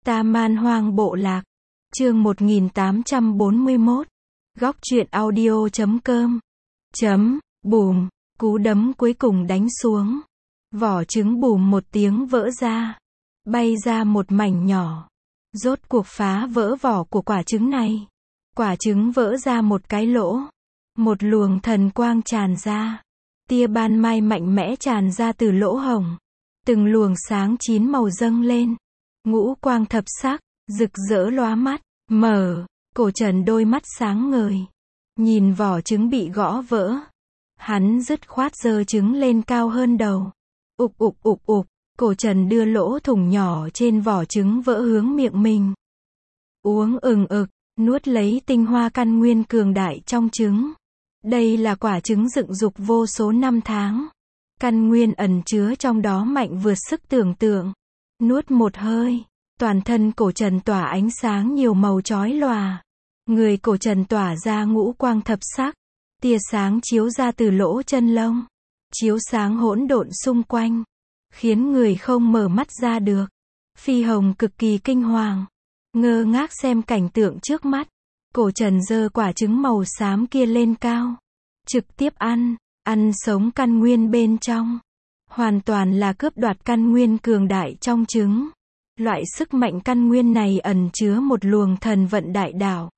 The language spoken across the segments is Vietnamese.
Ta Man Hoang Bộ Lạc. Chương 1841. Góc truyện audio.com. Bùm, cú đấm cuối cùng đánh xuống. Vỏ trứng bùm một tiếng vỡ ra. Bay ra một mảnh nhỏ. Rốt cuộc phá vỡ vỏ của quả trứng này. Quả trứng vỡ ra một cái lỗ. Một luồng thần quang tràn ra. Tia ban mai mạnh mẽ tràn ra từ lỗ hổng. Từng luồng sáng chín màu dâng lên. Ngũ quang thập sắc, rực rỡ lóa mắt, mở, Cổ Trần đôi mắt sáng ngời. Nhìn vỏ trứng bị gõ vỡ. Hắn dứt khoát giơ trứng lên cao hơn đầu. Ục ục ục ục, Cổ Trần đưa lỗ thủng nhỏ trên vỏ trứng vỡ hướng miệng mình. Uống ực, nuốt lấy tinh hoa căn nguyên cường đại trong trứng. Đây là quả trứng dựng dục vô số năm tháng. Căn nguyên ẩn chứa trong đó mạnh vượt sức tưởng tượng. Nuốt một hơi, toàn thân Cổ Trần tỏa ánh sáng nhiều màu chói lòa. Người Cổ Trần tỏa ra ngũ quang thập sắc. Tia sáng chiếu ra từ lỗ chân lông. Chiếu sáng hỗn độn xung quanh. Khiến người không mở mắt ra được. Phi Hồng cực kỳ kinh hoàng. Ngơ ngác xem cảnh tượng trước mắt. Cổ Trần giơ quả trứng màu xám kia lên cao. Trực tiếp ăn sống căn nguyên bên trong. Hoàn toàn là cướp đoạt căn nguyên cường đại trong trứng. Loại sức mạnh căn nguyên này ẩn chứa một luồng thần vận đại đạo.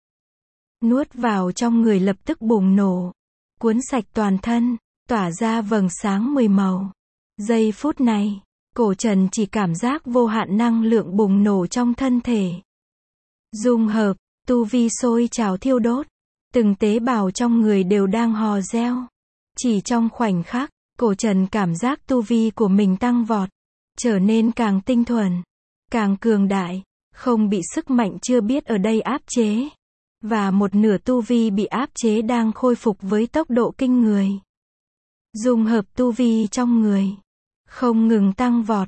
Nuốt vào trong người lập tức bùng nổ. Cuốn sạch toàn thân, tỏa ra vầng sáng 10 màu. Giây phút này, Cổ Trần chỉ cảm giác vô hạn năng lượng bùng nổ trong thân thể. Dung hợp, tu vi sôi trào thiêu đốt. Từng tế bào trong người đều đang hò reo. Chỉ trong khoảnh khắc, Cổ Trần cảm giác tu vi của mình tăng vọt. Trở nên càng tinh thuần, càng cường đại. Không bị sức mạnh chưa biết ở đây áp chế. Và một nửa tu vi bị áp chế đang khôi phục với tốc độ kinh người. Dung hợp tu vi trong người. Không ngừng tăng vọt,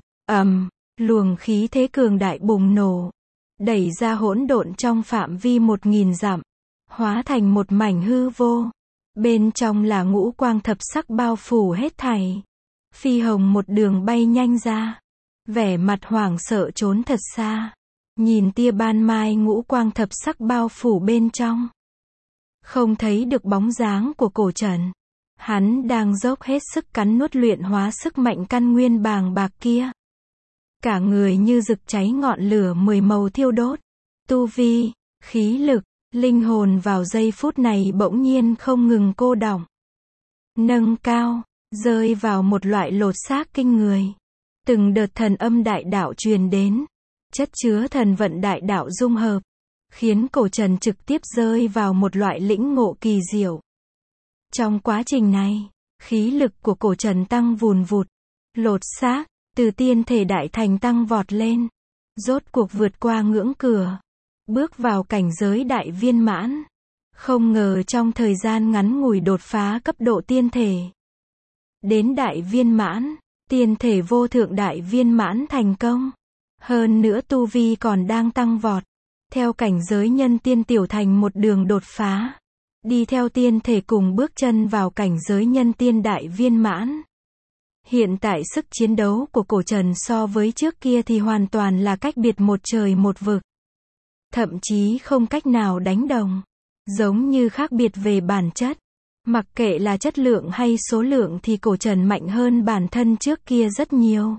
luồng khí thế cường đại bùng nổ. Đẩy ra hỗn độn trong phạm vi 1000 dặm. Hóa thành một mảnh hư vô. Bên trong là ngũ quang thập sắc bao phủ hết thảy. Phi Hồng một đường bay nhanh ra. Vẻ mặt hoảng sợ trốn thật xa. Nhìn tia ban mai ngũ quang thập sắc bao phủ bên trong. Không thấy được bóng dáng của Cổ Trần. Hắn đang dốc hết sức cắn nuốt luyện hóa sức mạnh căn nguyên bàng bạc kia. Cả người như rực cháy ngọn lửa 10 màu thiêu đốt. Tu vi, khí lực, linh hồn vào giây phút này bỗng nhiên không ngừng cô đọng. Nâng cao, rơi vào một loại lột xác kinh người. Từng đợt thần âm đại đạo truyền đến. Chất chứa thần vận đại đạo dung hợp. Khiến Cổ Trần trực tiếp rơi vào một loại lĩnh ngộ kỳ diệu. Trong quá trình này, khí lực của Cổ Trần tăng vùn vụt. Lột xác, từ tiên thể đại thành tăng vọt lên. Rốt cuộc vượt qua ngưỡng cửa. Bước vào cảnh giới đại viên mãn. Không ngờ trong thời gian ngắn ngủi đột phá cấp độ tiên thể. Đến đại viên mãn, tiên thể vô thượng đại viên mãn thành công. Hơn nữa tu vi còn đang tăng vọt. Theo cảnh giới nhân tiên tiểu thành một đường đột phá. Đi theo tiên thể cùng bước chân vào cảnh giới nhân tiên đại viên mãn. Hiện tại sức chiến đấu của Cổ Trần so với trước kia thì hoàn toàn là cách biệt một trời một vực. Thậm chí không cách nào đánh đồng. Giống như khác biệt về bản chất. Mặc kệ là chất lượng hay số lượng thì Cổ Trần mạnh hơn bản thân trước kia rất nhiều.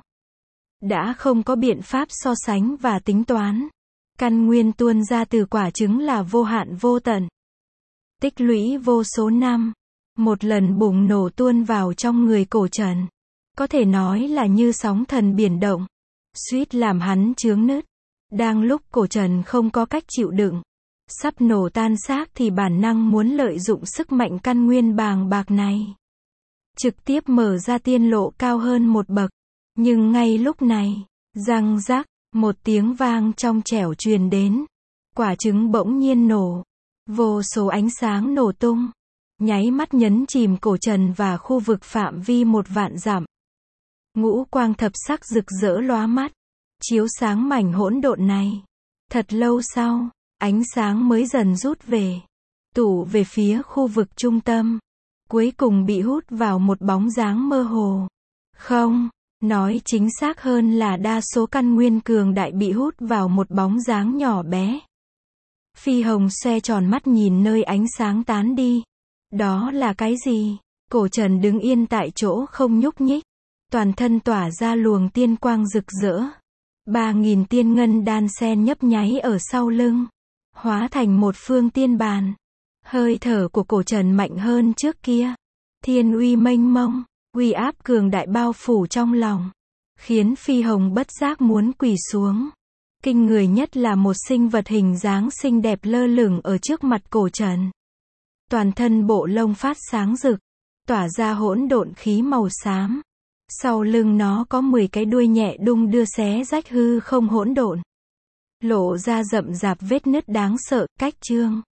Đã không có biện pháp so sánh và tính toán. Căn nguyên tuôn ra từ quả trứng là vô hạn vô tận. Tích lũy vô số năm. Một lần bùng nổ tuôn vào trong người Cổ Trần. Có thể nói là như sóng thần biển động. Suýt làm hắn chướng nứt. Đang lúc Cổ Trần không có cách chịu đựng. Sắp nổ tan xác thì bản năng muốn lợi dụng sức mạnh căn nguyên bàng bạc này. Trực tiếp mở ra tiên lộ cao hơn một bậc. Nhưng ngay lúc này, răng rắc, một tiếng vang trong trẻo truyền đến. Quả trứng bỗng nhiên nổ. Vô số ánh sáng nổ tung. Nháy mắt nhấn chìm Cổ Trần và khu vực phạm vi 1.000 dặm. Ngũ quang thập sắc rực rỡ lóa mắt. Chiếu sáng mảnh hỗn độn này. Thật lâu sau, ánh sáng mới dần rút về. Tụ về phía khu vực trung tâm. Cuối cùng bị hút vào một bóng dáng mơ hồ. Không, Nói chính xác hơn là đa số căn nguyên cường đại bị hút vào một bóng dáng nhỏ bé. Phi Hồng xoe tròn mắt nhìn nơi ánh sáng tán đi. Đó là cái gì? Cổ Trần đứng yên tại chỗ không nhúc nhích. Toàn thân tỏa ra luồng tiên quang rực rỡ. 3.000 tiên ngân đan sen nhấp nháy ở sau lưng. Hóa thành một phương tiên bàn. Hơi thở của Cổ Trần mạnh hơn trước kia. Thiên uy mênh mông, uy áp cường đại bao phủ trong lòng. Khiến Phi Hồng bất giác muốn quỳ xuống. Kinh người nhất là một sinh vật hình dáng xinh đẹp lơ lửng ở trước mặt Cổ Trần. Toàn thân bộ lông phát sáng rực, tỏa ra hỗn độn khí màu xám. Sau lưng nó có 10 cái đuôi nhẹ đung đưa xé rách hư không hỗn độn. Lộ ra rậm rạp vết nứt đáng sợ, cách chương.